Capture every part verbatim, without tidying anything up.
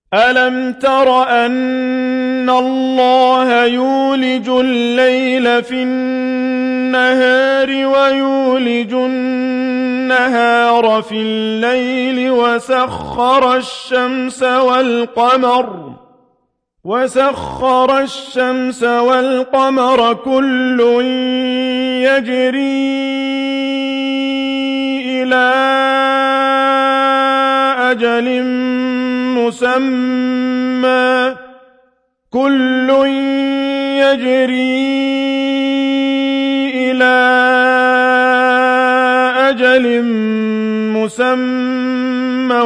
أَلَمْ تَرَ أَنَّ اللَّهَ يُولِجُ اللَّيْلَ فِي النَّهَارِ وَيُولِجُ النَّهَارَ فِي اللَّيْلِ وَسَخَّرَ الشَّمْسَ وَالْقَمَرَ وَسَخَّرَ الشَّمْسَ وَالْقَمَرَ كُلٌّ يَجْرِي إِلَى أَجَلٍ مُّسَمًّى كُلٌّ يَجْرِي إِلَى أَجَلٍ مُّسَمًّى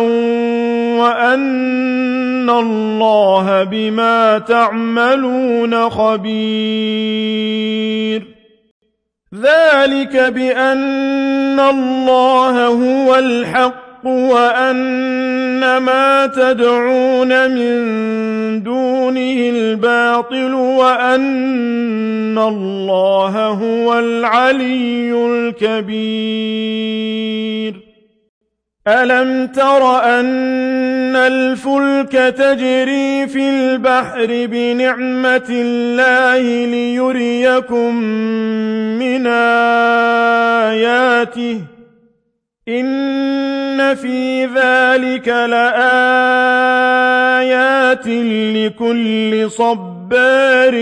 وَأَنَّ اللَّهَ بِمَا تَعْمَلُونَ خَبِيرٌ ذَلِكَ بِأَنَّ اللَّهَ هُوَ الْحَقُّ وَأَنَّ مَا تَدْعُونَ مِن دُونِهِ الْبَاطِلُ وَأَنَّ اللَّهَ هُوَ الْعَلِيُّ الْكَبِيرُ أَلَمْ تَرَ أَنَّ الْفُلْكَ تَجْرِي فِي الْبَحْرِ بِنِعْمَتِ اللَّهِ لِيُرِيَكُم مِّنْ آيَاتِهِ ۚ إِنَّ فِي ذَلِكَ لَآيَاتٍ لِّكُلِّ صَبَّارٍ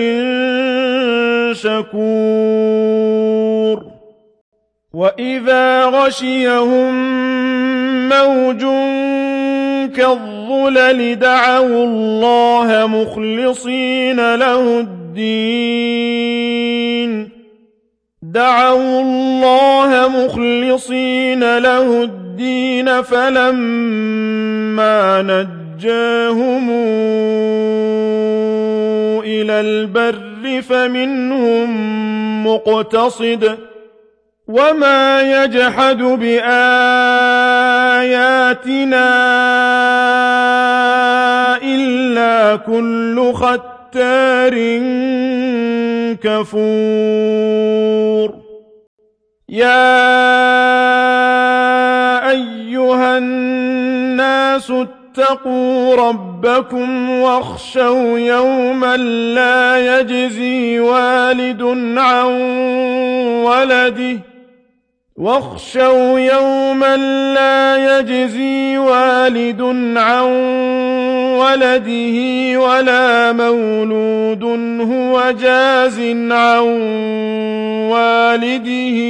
شَكُورٍ وَإِذَا غَشِيَهُم مَّوْجٌ كَالظُّلَلِ دَعَوُا اللَّهَ مُخْلِصِينَ لَهُ الدِّينَ دَعَوُا اللَّهَ مُخْلِصِينَ لَهُ الدِّينَ فَلَمَّا نَجَّاهُمْ إِلَى الْبَرِّ فَمِنْهُم مُّقْتَصِدٌ ۚ وَمَا يَجْحَدُ بِآيَاتِنَا إِلَّا كُلُّ خَتَّارٍ كَفُورٍ يَا أَيُّهَا النَّاسُ اتَّقُوا رَبَّكُمْ وَاخْشَوْا يَوْمًا لَّا يَجْزِي وَالِدٌ عَن وَلَدِهِ وَاخْشَوْا يَوْمًا لَّا يَجْزِي وَالِدٌ عَن وَلَدِهِ وَلَا مَوْلُودٌ هُوَ جَازٍ عَن وَالِدِهِ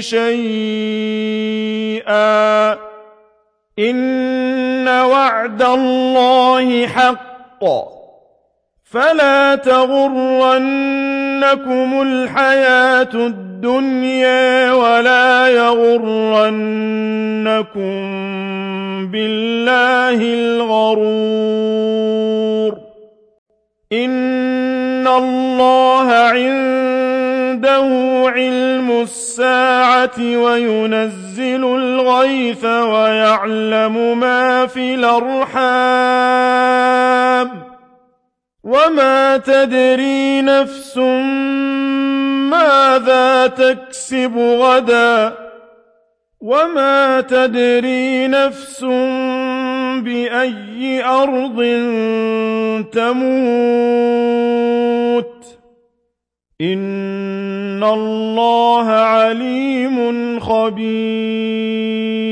شَيْئًا ۚ إِنَّ وَعْدَ اللَّهِ حَقٌّ ۖ فَلَا تَغُرَّنَّكُمُ الْحَيَاةُ الدُّنْيَا وَلَا يَغُرَّنَّكُم بِاللَّهِ الْغَرُورُ إِنَّ اللَّهَ عِندَهُ عِلْمُ السَّاعَةِ وَيُنَزِّلُ الْغَيْثَ وَيَعْلَمُ مَا فِي الْأَرْحَامِ ۖ وَمَا تَدْرِي نَفْسٌ مَّاذَا تَكْسِبُ غَدًا ۖ وَمَا تَدْرِي نَفْسٌ بِأَيِّ أَرْضٍ تَمُوتُ ۚ إِنَّ اللَّهَ عَلِيمٌ خَبِيرٌ